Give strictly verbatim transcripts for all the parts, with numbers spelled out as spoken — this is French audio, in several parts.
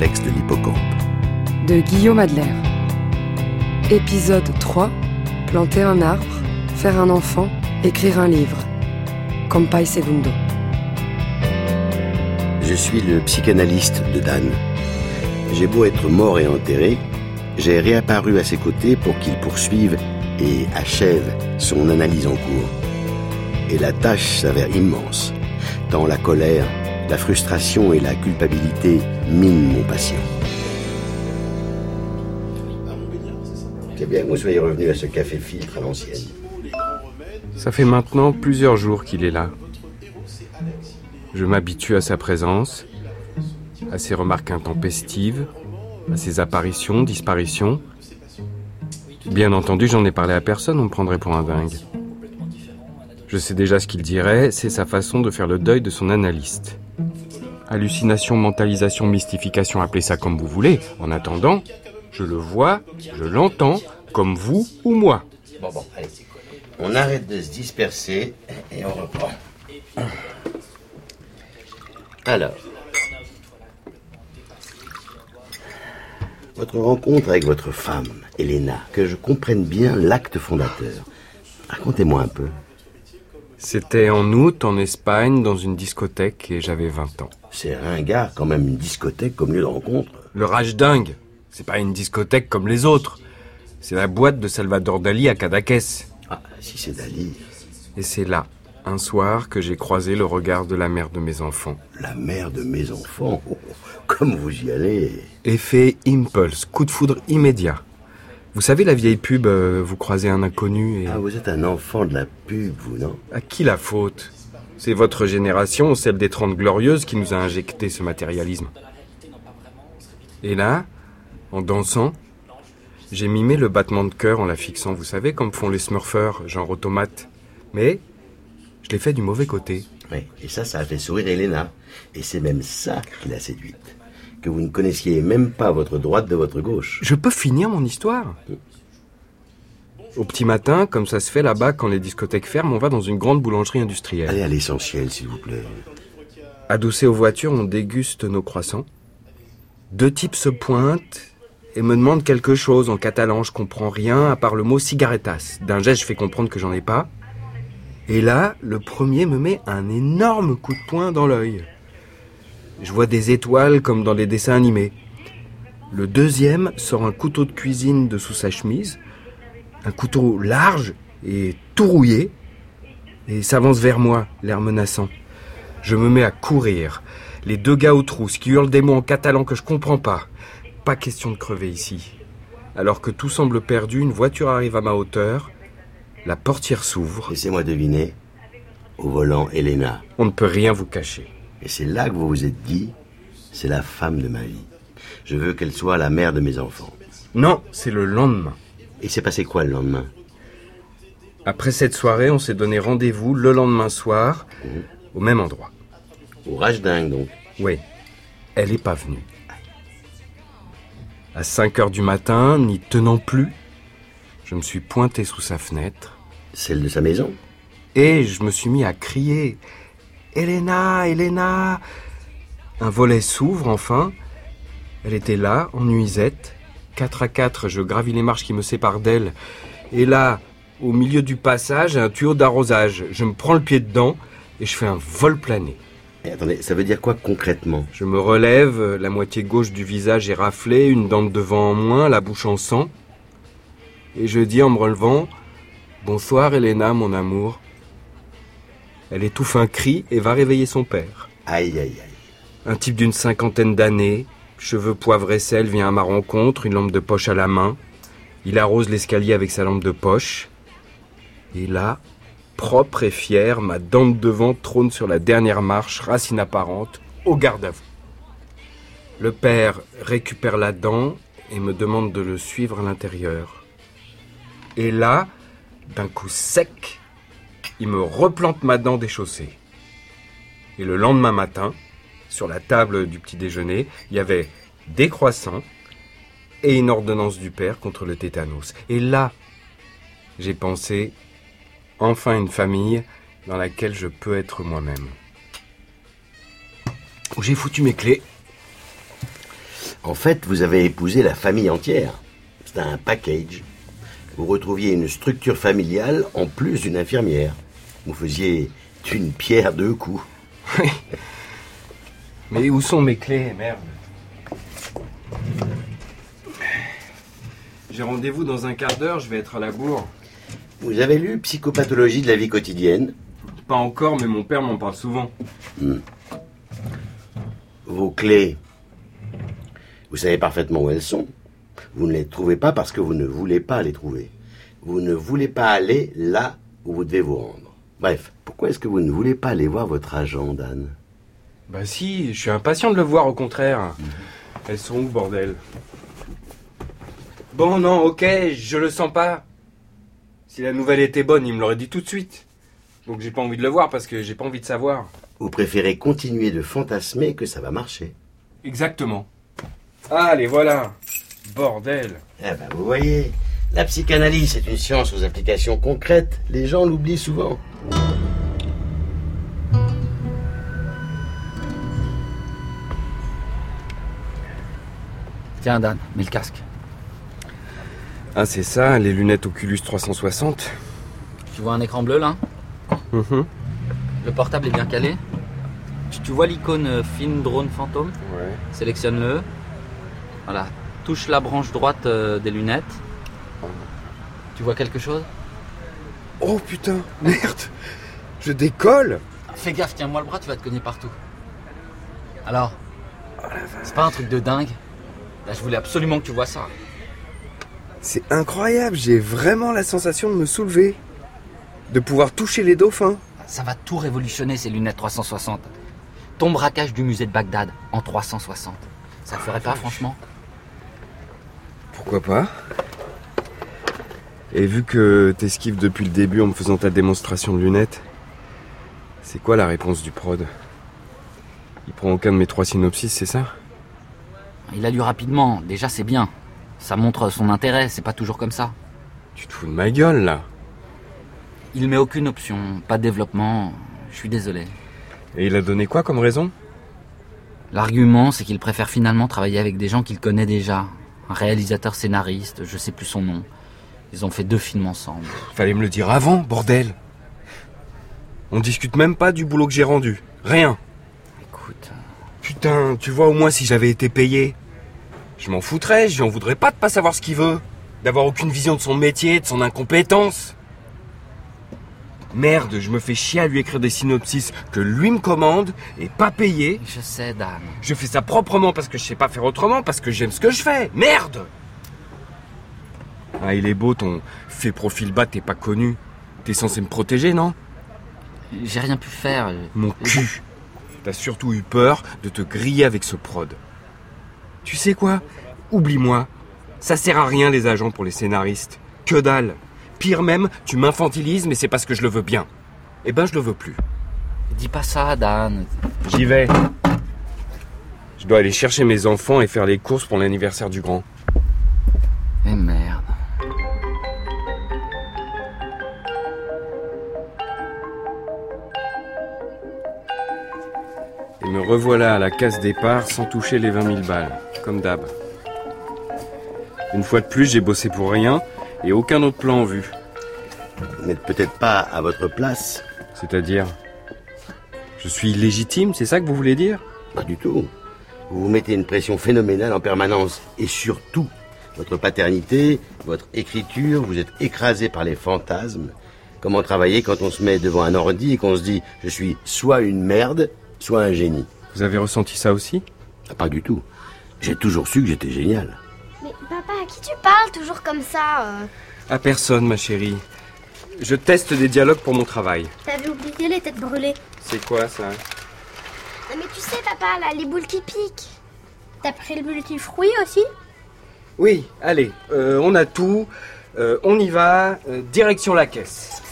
complexe de l'hippocampe. De Guillaume Adler. Épisode trois. Planter un arbre, faire un enfant, écrire un livre. Compay Segundo. Je suis le psychanalyste de Dan. J'ai beau être mort et enterré, j'ai réapparu à ses côtés pour qu'il poursuive et achève son analyse en cours. Et la tâche s'avère immense, tant la colère, la frustration et la culpabilité minent mon patient. C'est bien que vous soyez revenu à ce café-filtre à l'ancienne. Ça fait maintenant plusieurs jours qu'il est là. Je m'habitue à sa présence, à ses remarques intempestives, à ses apparitions, disparitions. Bien entendu, j'en ai parlé à personne, on me prendrait pour un dingue. Je sais déjà ce qu'il dirait, c'est sa façon de faire le deuil de son analyste. Hallucination, mentalisation, mystification, appelez ça comme vous voulez. En attendant, je le vois, je l'entends, comme vous ou moi. Bon, bon, allez. On arrête de se disperser et on reprend. Alors, votre rencontre avec votre femme, Elena, que je comprenne bien l'acte fondateur. Racontez-moi un peu. C'était en août, en Espagne, dans une discothèque, et j'avais vingt ans. C'est ringard, quand même, une discothèque comme lieu de rencontre. Le rage dingue, c'est pas une discothèque comme les autres. C'est la boîte de Salvador Dali à Cadaqués. Ah, si c'est Dali. Et c'est là, un soir, que j'ai croisé le regard de la mère de mes enfants. La mère de mes enfants? Oh, comme vous y allez. Effet impulse, coup de foudre immédiat. Vous savez la vieille pub, euh, vous croisez un inconnu et... Ah, vous êtes un enfant de la pub, vous, non? À qui la faute? C'est votre génération, celle des Trente Glorieuses, qui nous a injecté ce matérialisme. Et là, en dansant, j'ai mimé le battement de cœur en la fixant, vous savez, comme font les smurfers, genre automate. Mais je l'ai fait du mauvais côté. Oui, et ça, ça a fait sourire Elena. Et c'est même ça qui l'a séduite. Que vous ne connaissiez même pas votre droite de votre gauche. Je peux finir mon histoire? Au petit matin, comme ça se fait là-bas, quand les discothèques ferment, on va dans une grande boulangerie industrielle. Allez à l'essentiel, s'il vous plaît. Adossés aux voitures, on déguste nos croissants. Deux types se pointent et me demandent quelque chose en catalan. Je comprends rien à part le mot cigaretas. D'un geste, je fais comprendre que j'en ai pas. Et là, le premier me met un énorme coup de poing dans l'œil. Je vois des étoiles comme dans les dessins animés. Le deuxième sort un couteau de cuisine de sous sa chemise, un couteau large et tout rouillé, et s'avance vers moi, l'air menaçant. Je me mets à courir. Les deux gars aux trousses qui hurlent des mots en catalan que je comprends pas. Pas question de crever ici. Alors que tout semble perdu, une voiture arrive à ma hauteur, la portière s'ouvre. Laissez-moi deviner. Au volant, Elena. On ne peut rien vous cacher. Et c'est là que vous vous êtes dit, c'est la femme de ma vie. Je veux qu'elle soit la mère de mes enfants. Non, c'est le lendemain. Et c'est passé quoi le lendemain? Après cette soirée, on s'est donné rendez-vous le lendemain soir, mmh. au même endroit. Au rage dingue, donc. Oui, elle n'est pas venue. À cinq heures du matin, n'y tenant plus, je me suis pointé sous sa fenêtre. Celle de sa maison? Et je me suis mis à crier « Elena, Elena !» Un volet s'ouvre enfin. Elle était là, en nuisette. Quatre à quatre, je gravis les marches qui me séparent d'elle. Et là, au milieu du passage, un tuyau d'arrosage. Je me prends le pied dedans et je fais un vol plané. Et attendez, ça veut dire quoi concrètement? Je me relève, la moitié gauche du visage est raflée, une dent de devant en moins, la bouche en sang. Et je dis en me relevant « Bonsoir Elena, mon amour ». Elle étouffe un cri et va réveiller son père. Aïe, aïe, aïe. Un type d'une cinquantaine d'années, cheveux poivre et sel, vient à ma rencontre, une lampe de poche à la main. Il arrose l'escalier avec sa lampe de poche. Et là, propre et fier, ma dent de devant trône sur la dernière marche, racine apparente, au garde à vous. Le père récupère la dent et me demande de le suivre à l'intérieur. Et là, d'un coup sec, il me replante ma dent déchaussée. Et le lendemain matin, sur la table du petit déjeuner, il y avait des croissants et une ordonnance du père contre le tétanos. Et là, j'ai pensé, enfin une famille dans laquelle je peux être moi-même. Où j'ai foutu mes clés. En fait, vous avez épousé la famille entière. C'est un package. Vous retrouviez une structure familiale en plus d'une infirmière. Vous faisiez d'une pierre deux coups. Oui. Mais où sont mes clés, merde? J'ai rendez-vous dans un quart d'heure, je vais être à la bourre. Vous avez lu Psychopathologie de la vie quotidienne? Pas encore, mais mon père m'en parle souvent. Hmm. Vos clés, vous savez parfaitement où elles sont. Vous ne les trouvez pas parce que vous ne voulez pas les trouver. Vous ne voulez pas aller là où vous devez vous rendre. Bref, pourquoi est-ce que vous ne voulez pas aller voir votre agent, Dan? Bah si, je suis impatient de le voir, au contraire. Mmh. Elles sont où, bordel? Bon, non, ok, je le sens pas. Si la nouvelle était bonne, il me l'aurait dit tout de suite. Donc j'ai pas envie de le voir parce que j'ai pas envie de savoir. Vous préférez continuer de fantasmer que ça va marcher. Exactement. Ah, les voilà. Bordel. Eh ben, vous voyez, la psychanalyse est une science aux applications concrètes. Les gens l'oublient souvent. Tiens, Dan, mets le casque. Ah, c'est ça, les lunettes Oculus trois cent soixante. Tu vois un écran bleu, là? Mm-hmm. Le portable est bien calé. Tu vois l'icône euh, film drone fantôme? Ouais. Sélectionne-le. Voilà. Touche la branche droite euh, des lunettes. Tu vois quelque chose? Oh putain, merde. Je décolle. Fais gaffe, tiens-moi le bras, tu vas te cogner partout. Alors? C'est pas un truc de dingue? Là, je voulais absolument que tu vois ça. C'est incroyable, j'ai vraiment la sensation de me soulever. De pouvoir toucher les dauphins. Ça va tout révolutionner, ces lunettes trois cent soixante. Ton braquage du musée de Bagdad en trois cent soixante. Ça le ferait pas, franchement? Pourquoi pas? Et vu que t'esquives depuis le début en me faisant ta démonstration de lunettes, c'est quoi la réponse du prod? Il prend aucun de mes trois synopsis, c'est ça? Il a lu rapidement, déjà c'est bien. Ça montre son intérêt, c'est pas toujours comme ça. Tu te fous de ma gueule, là? Il met aucune option, pas de développement, je suis désolé. Et il a donné quoi comme raison? L'argument, c'est qu'il préfère finalement travailler avec des gens qu'il connaît déjà. Un réalisateur scénariste, je sais plus son nom. Ils ont fait deux films ensemble. Fallait me le dire avant, bordel. On discute même pas du boulot que j'ai rendu. Rien. Écoute... Putain, tu vois au moins si j'avais été payé. Je m'en foutrais, je lui en voudrais pas de pas savoir ce qu'il veut. D'avoir aucune vision de son métier, de son incompétence. Merde, je me fais chier à lui écrire des synopsis que lui me commande et pas payé. Je sais, Dan. Je fais ça proprement parce que je sais pas faire autrement, parce que j'aime ce que je fais. Merde! Ah, il est beau ton fait profil bas, t'es pas connu. T'es censé me protéger, non? J'ai rien pu faire. Mon cul. T'as surtout eu peur de te griller avec ce prod. Tu sais quoi? Oublie-moi. Ça sert à rien les agents pour les scénaristes. Que dalle. Pire même, tu m'infantilises, mais c'est parce que je le veux bien. Eh ben, je le veux plus. Dis pas ça, Dan. J'y vais. Je dois aller chercher mes enfants et faire les courses pour l'anniversaire du grand. Eh merde. Et me revoilà à la case départ sans toucher les vingt mille balles, comme d'hab. Une fois de plus, j'ai bossé pour rien et aucun autre plan en vue. Vous n'êtes peut-être pas à votre place. C'est-à-dire? Je suis illégitime, c'est ça que vous voulez dire? Pas du tout. Vous vous mettez une pression phénoménale en permanence. Et surtout, votre paternité, votre écriture, vous êtes écrasé par les fantasmes. Comment travailler quand on se met devant un ordi et qu'on se dit « je suis soit une merde, soit un génie ». Vous avez ressenti ça aussi? Ah, pas du tout. J'ai toujours su que j'étais génial. Mais papa, à qui tu parles toujours comme ça euh... À personne, ma chérie. Je teste des dialogues pour mon travail. T'avais oublié les têtes brûlées. C'est quoi ça? Non mais tu sais papa, là, les boules qui piquent. T'as pris le multifruit aussi? Oui, allez, euh, on a tout. Euh, on y va. Euh, direction la caisse.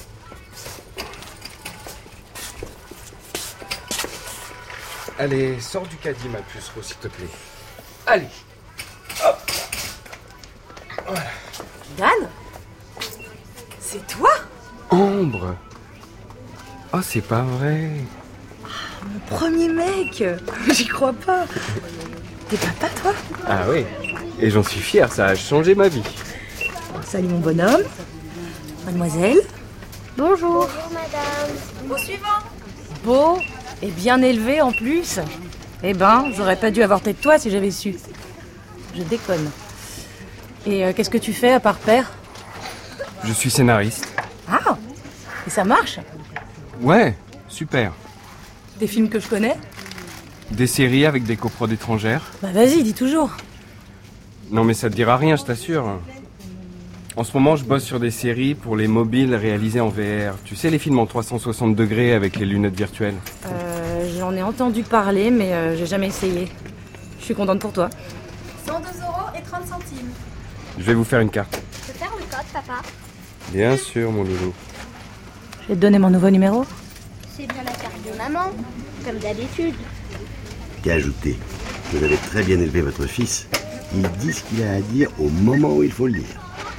Allez, sors du caddie, ma pucereau, s'il te plaît. Allez. Hop. Voilà. Dan? C'est toi? Ambre. Oh, c'est pas vrai. Mon premier mec. J'y crois pas. T'es papa, toi? Ah oui. Et j'en suis fier, ça a changé ma vie. Salut mon bonhomme. Mademoiselle. Bonjour. Bonjour, madame. Au suivant. Beau et bien élevé en plus. Eh ben, j'aurais pas dû avoir tête de toi si j'avais su. Je déconne. Et euh, qu'est-ce que tu fais à part père? Je suis scénariste. Ah! Et ça marche? Ouais, super. Des films que je connais? Des séries avec des coprods étrangères. Bah vas-y, dis toujours. Non mais ça te dira rien, je t'assure. En ce moment, je bosse sur des séries pour les mobiles réalisées en V R. Tu sais, les films en trois cent soixante degrés avec les lunettes virtuelles. Euh, j'en ai entendu parler, mais euh, j'ai jamais essayé. Je suis contente pour toi. cent deux euros et trente centimes. Je vais vous faire une carte. Je peux faire le code, papa? Bien sûr, mon loulou. Je vais te donner mon nouveau numéro. C'est bien la carte de maman, comme d'habitude. Qu'à ajouter, vous avez très bien élevé votre fils. Il dit ce qu'il a à dire au moment où il faut le dire.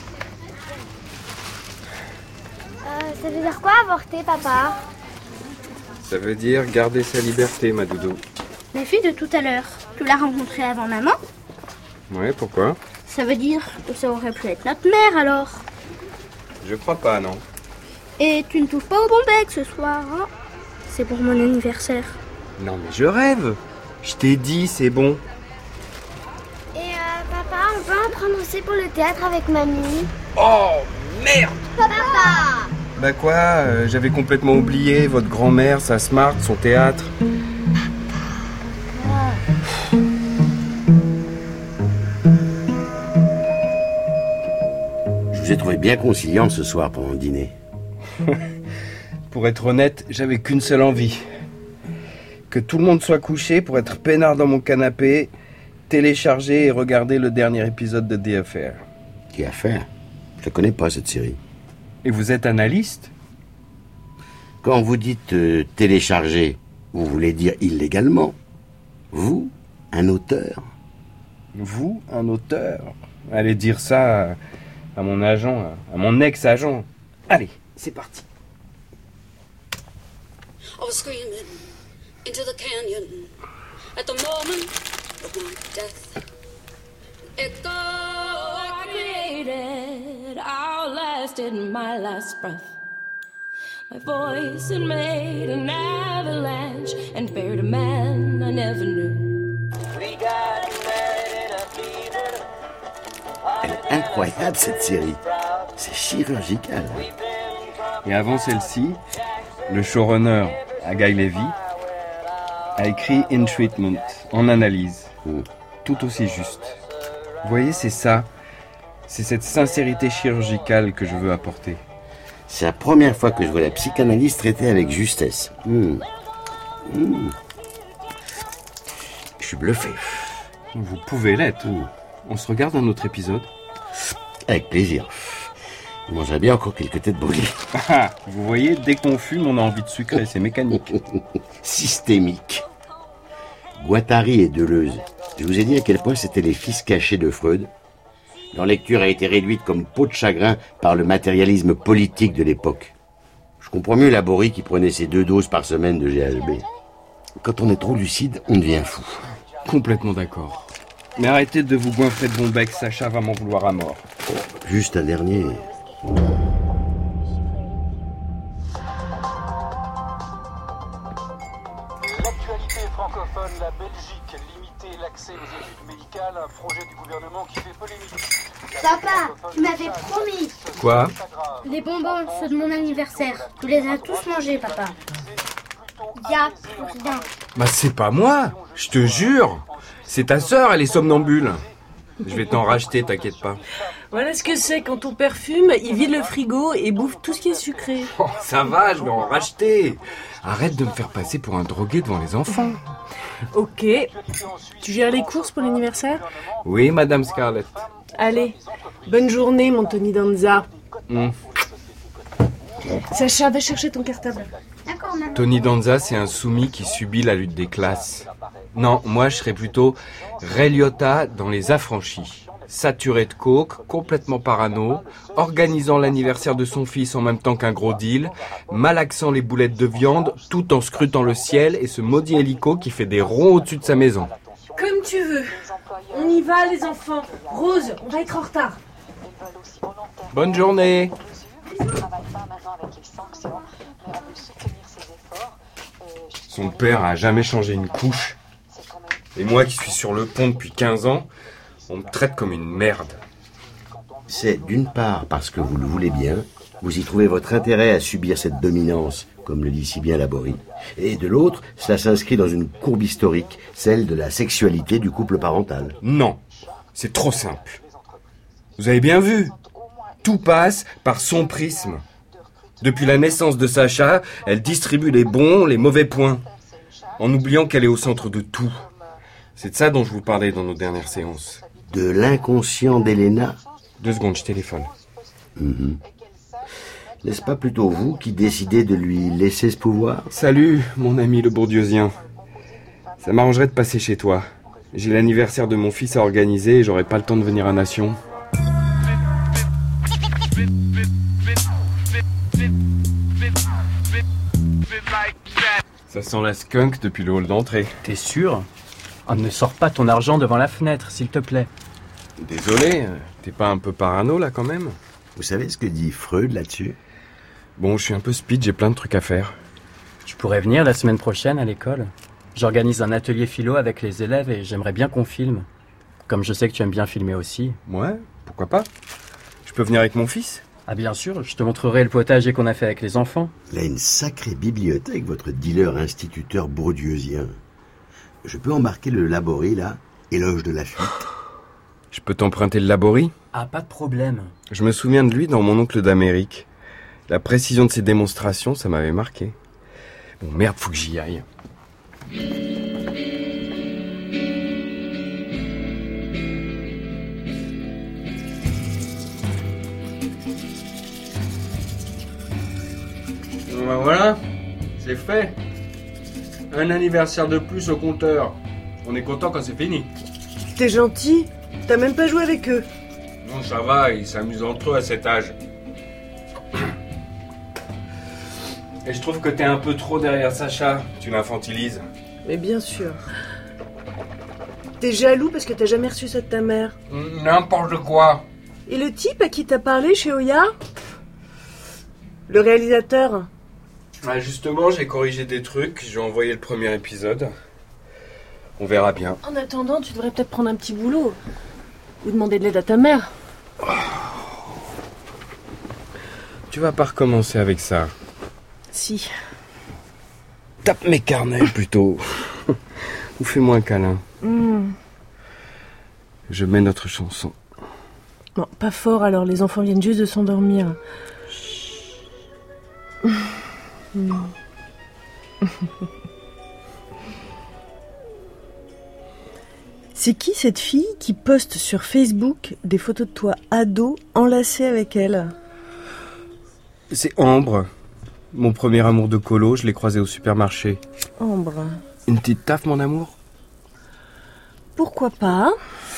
Euh, ça veut dire quoi avorter, papa? Ça veut dire garder sa liberté, ma doudou. La fille de tout à l'heure, tu l'as rencontrée avant maman? Ouais, pourquoi? Ça veut dire que ça aurait pu être notre mère alors. Je crois pas, non. Et tu ne touches pas au bon bec ce soir, hein? C'est pour mon anniversaire. Non mais je rêve. Je t'ai dit, c'est bon. Et euh, papa, on peut en prendre aussi pour le théâtre avec mamie? Oh, merde! Papa! Bah quoi, euh, j'avais complètement oublié votre grand-mère, sa smart, son théâtre. Je vous ai trouvé bien conciliant ce soir pendant le dîner. Pour être honnête, j'avais qu'une seule envie. Que tout le monde soit couché pour être peinard dans mon canapé, télécharger et regarder le dernier épisode de The Affair. Qui a fait? Je ne connais pas cette série. Et vous êtes analyste? Quand vous dites euh, télécharger, vous voulez dire illégalement. Vous, un auteur? Vous, un auteur? Allez dire ça à, à mon agent, à mon ex-agent. Allez, c'est parti. I was screaming into the canyon at the moment of my death. Echo I created outlasted my last breath. My voice had made an avalanche and buried a man I never knew. Elle est incroyable cette série. C'est chirurgical. Et avant celle-ci, le showrunner Guy Levy a écrit In Treatment, en analyse, Mm. tout aussi juste. Vous voyez, c'est ça, c'est cette sincérité chirurgicale que je veux apporter. C'est la première fois que je vois la psychanalyse traitée avec justesse. Mm. Mm. Je suis bluffé. Vous pouvez l'être. On se regarde un autre épisode. Avec plaisir. Je mangerais bien encore quelques têtes brûlées. Ah, vous voyez, dès qu'on fume, on a envie de sucrer, c'est mécanique. Systémique. Guattari et Deleuze. Je vous ai dit à quel point c'était les fils cachés de Freud. Leur lecture a été réduite comme peau de chagrin par le matérialisme politique de l'époque. Je comprends mieux la Bory qui prenait ses deux doses par semaine de G H B. Quand on est trop lucide, on devient fou. Complètement d'accord. Mais arrêtez de vous goinfrer de bon bec, Sacha va m'en vouloir à mort. Oh, juste un dernier. L'actualité francophone, la Belgique, limiter l'accès aux études médicales, un projet du gouvernement qui fait polémique. Papa, tu m'avais promis. Quoi? Les bonbons, ceux de mon anniversaire. Tu les as tous mangés, papa. Y a plus rien. Bah c'est pas moi, je te jure. C'est ta sœur, elle est somnambule. Je vais t'en racheter, t'inquiète pas. Voilà ce que c'est quand ton père fume, il vide le frigo et bouffe tout ce qui est sucré. Oh, ça va, je vais en racheter. Arrête de me faire passer pour un drogué devant les enfants. Ok. Tu gères les courses pour l'anniversaire? Oui, Madame Scarlett. Allez, bonne journée, mon Tony Danza. Mmh. Sacha, va chercher ton cartable. D'accord, maman. Tony Danza, c'est un soumis qui subit la lutte des classes. Non, moi je serais plutôt Ray Liotta dans Les Affranchis. Saturé de coke, complètement parano, organisant l'anniversaire de son fils en même temps qu'un gros deal, malaxant les boulettes de viande tout en scrutant le ciel et ce maudit hélico qui fait des ronds au-dessus de sa maison. Comme Comme tu veux. On y va, les enfants. Rose, on va être en retard. Bonne journée. Son père a jamais changé une couche. Et moi qui suis sur le pont depuis quinze ans, on me traite comme une merde. C'est d'une part parce que vous le voulez bien, vous y trouvez votre intérêt à subir cette dominance, comme le dit si bien Laborie. Et de l'autre, cela s'inscrit dans une courbe historique, celle de la sexualité du couple parental. Non, c'est trop simple. Vous avez bien vu, tout passe par son prisme. Depuis la naissance de Sacha, elle distribue les bons, les mauvais points, en oubliant qu'elle est au centre de tout. C'est de ça dont je vous parlais dans nos dernières séances. De l'inconscient d'Elena ? Deux secondes, je téléphone. Mmh. N'est-ce pas plutôt vous qui décidez de lui laisser ce pouvoir ? Salut, mon ami le bourdieusien. Ça m'arrangerait de passer chez toi. J'ai l'anniversaire de mon fils à organiser et j'aurai pas le temps de venir à Nation. Ça sent la skunk depuis le hall d'entrée. T'es sûr ? Oh, ne sors pas ton argent devant la fenêtre, s'il te plaît. Désolé, t'es pas un peu parano là quand même ? Vous savez ce que dit Freud là-dessus ? Bon, je suis un peu speed, j'ai plein de trucs à faire. Tu pourrais venir la semaine prochaine à l'école. J'organise un atelier philo avec les élèves et j'aimerais bien qu'on filme. Comme je sais que tu aimes bien filmer aussi. Ouais, pourquoi pas ? Je peux venir avec mon fils ? Ah bien sûr, je te montrerai le potager qu'on a fait avec les enfants. Il a une sacrée bibliothèque, votre dealer instituteur bourdieusien. Je peux embarquer le Laborie, là, éloge de la fuite. Je peux t'emprunter le Laborie ? Ah, pas de problème. Je me souviens de lui dans Mon oncle d'Amérique. La précision de ses démonstrations, ça m'avait marqué. Bon, merde, faut que j'y aille. Ben voilà, c'est fait. Un anniversaire de plus au compteur. On est content quand c'est fini. T'es gentil, t'as même pas joué avec eux. Non, ça va, ils s'amusent entre eux à cet âge. Et je trouve que t'es un peu trop derrière Sacha. Tu l'infantilises. Mais bien sûr. T'es jaloux parce que t'as jamais reçu ça de ta mère. N'importe quoi. Et le type à qui t'as parlé chez Oya ? Le réalisateur ? Ah, justement, j'ai corrigé des trucs. J'ai envoyé le premier épisode. On verra bien. En attendant, tu devrais peut-être prendre un petit boulot. Ou demander de l'aide à ta mère. Oh. Tu vas pas recommencer avec ça. Si. Tape mes carnets plutôt. Ou fais-moi un câlin. Mmh. Je mets notre chanson. Bon, pas fort alors, les enfants viennent juste de s'endormir. Mmh. C'est qui cette fille qui poste sur Facebook des photos de toi ado enlacé avec elle ? C'est Ambre. Mon premier amour de colo, je l'ai croisé au supermarché. Ambre. Une petite taffe, mon amour ? Pourquoi pas ?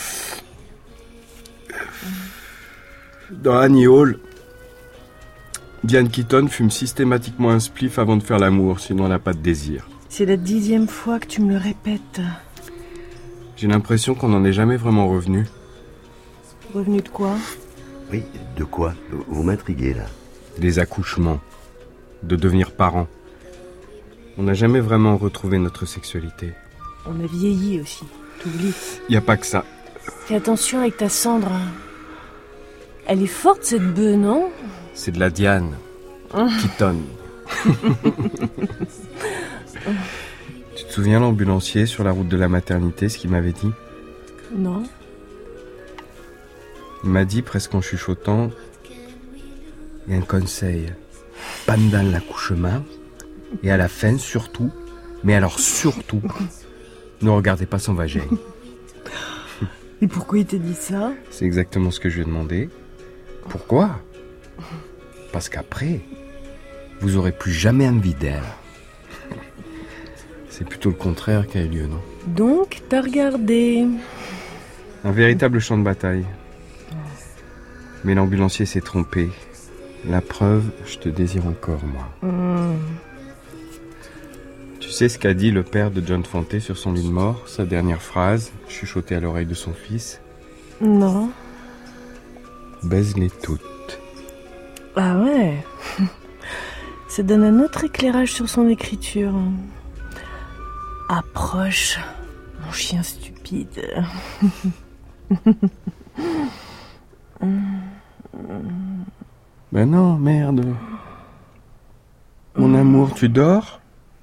Dans Annie Hall, Diane Keaton fume systématiquement un spliff avant de faire l'amour, sinon elle n'a pas de désir. C'est la dixième fois que tu me le répètes. J'ai l'impression qu'on n'en est jamais vraiment revenu. Revenu de quoi ? Oui, de quoi ? Vous m'intriguez là. Des accouchements. De devenir parents. On n'a jamais vraiment retrouvé notre sexualité. On a vieilli aussi, t'oublies. Y a pas que ça. Fais attention avec ta cendre. Elle est forte cette bœuf, non ? C'est de la Diane. Keaton. Tu te souviens l'ambulancier sur la route de la maternité, ce qu'il m'avait dit ? Non. Il m'a dit, presque en chuchotant, il y a un conseil. Pendant l'accouchement, et à la fin surtout, mais alors surtout, ne regardez pas son vagin. Et pourquoi il t'a dit ça ? C'est exactement ce que je lui ai demandé. Pourquoi ? Parce qu'après, vous aurez plus jamais envie d'elle. C'est plutôt le contraire qui a eu lieu, non ? Donc, t'as regardé ? Un véritable champ de bataille. Mais l'ambulancier s'est trompé. La preuve, je te désire encore, moi. Mmh. Tu Tu sais ce qu'a dit le père de John Fante sur son lit de mort, sa dernière phrase, chuchotée à l'oreille de son fils? Non. Baise-les toutes. Ah ouais. Ça donne un autre éclairage sur son écriture. Approche, mon chien stupide. Ben non, merde. Mon amour, tu dors?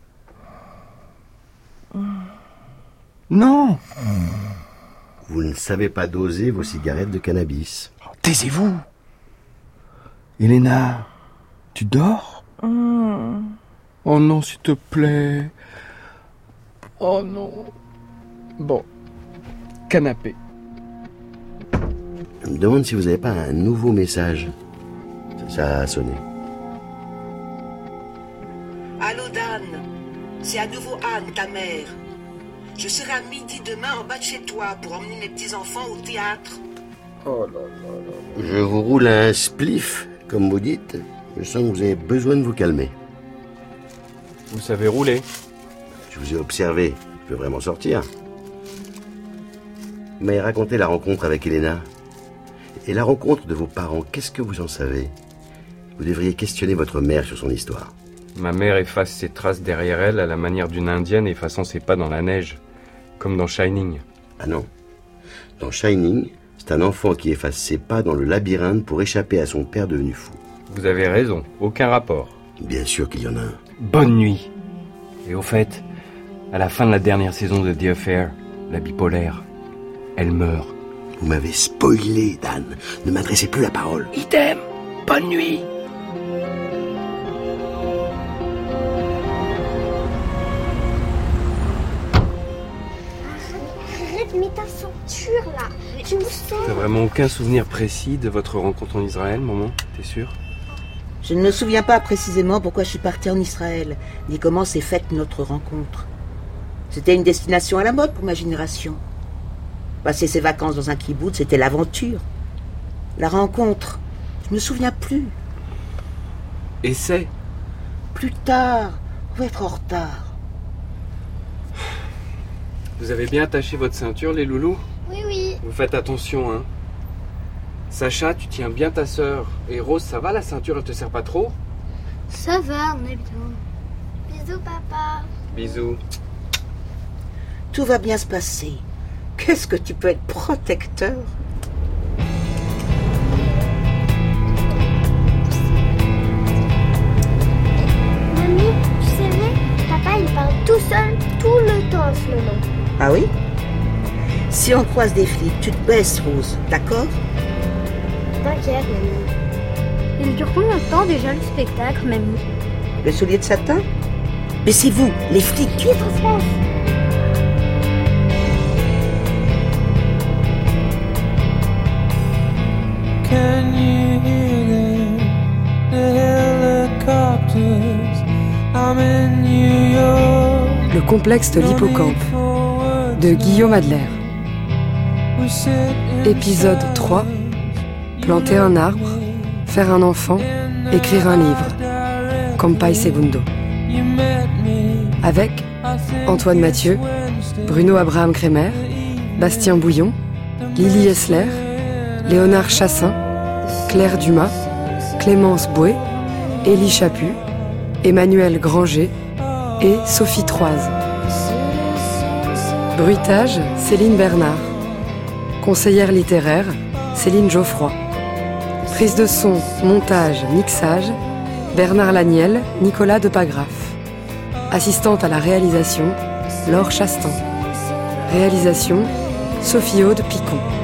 Non. Vous ne savez pas doser vos cigarettes de cannabis. Taisez-vous. Elena, tu dors? Mm. Oh non, s'il te plaît. Oh non. Bon. Canapé. Je me demande si vous n'avez pas un nouveau message. Ça a sonné. Allô Dan, c'est à nouveau Anne, ta mère. Je serai à midi demain en bas de chez toi pour emmener mes petits-enfants au théâtre. Oh là là là. Je vous roule un spliff, comme vous dites. Je sens que vous avez besoin de vous calmer. Vous savez rouler? Je vous ai observé. Je peux vraiment sortir. Vous m'avez raconté la rencontre avec Elena. Et la rencontre de vos parents, qu'est-ce que vous en savez? Vous devriez questionner votre mère sur son histoire. Ma mère efface ses traces derrière elle à la manière d'une indienne effaçant ses pas dans la neige, comme dans Shining. Ah non. Dans Shining, c'est un enfant qui efface ses pas dans le labyrinthe pour échapper à son père devenu fou. Vous avez raison, aucun rapport. Bien sûr qu'il y en a un. Bonne nuit. Et au fait, à la fin de la dernière saison de The Affair, la bipolaire, elle meurt. Vous m'avez spoilé, Dan. Ne m'adressez plus la parole. Idem. Bonne nuit. Arrête, mets ta ceinture là. Tu me sens. T'as vraiment aucun souvenir précis de votre rencontre en Israël, maman? T'es sûre? Je ne me souviens pas précisément pourquoi je suis partie en Israël, ni comment s'est faite notre rencontre. C'était une destination à la mode pour ma génération. Passer ses vacances dans un kibboutz, c'était l'aventure. La rencontre, je me souviens plus. Et c'est? Plus tard, on va être en retard. Vous avez bien attaché votre ceinture, les loulous? Oui, oui. Vous faites attention, hein. Sacha, tu tiens bien ta sœur. Et Rose, ça va, la ceinture, elle te sert pas trop? Ça va, on est bien. Bisous, papa. Bisous. Tout va bien se passer. Qu'est-ce que tu peux être protecteur? Mamie, tu savais, papa il parle tout seul tout le temps en ce moment. Ah oui? Si on croise des flics, tu te baisses, Rose, d'accord? T'inquiète, mamie. Il dure combien de temps déjà le spectacle, mamie? Le soulier de satin? Mais c'est vous, les flics. Vite, en France. Can you hear them? The helicopters. I'm in New York. Le complexe de l'hippocampe de Guillaume Adler. Épisode trois. Planter un arbre, faire un enfant, écrire un livre. Compay Segundo. Avec Antoine Mathieu, Bruno Abraham Kremer, Bastien Bouillon, Lily Essler, Léonard Chassin, Claire Dumas, Clémence Boué, Élie Chaput, Emmanuel Granger et Sophie Troise. Bruitage, Céline Bernard. Conseillère littéraire, Céline Geoffroy. Prise de son, montage, mixage, Bernard Laniel, Nicolas Depagraf. Assistante à la réalisation, Laure Chastain. Réalisation, Sophie-Aude Picon.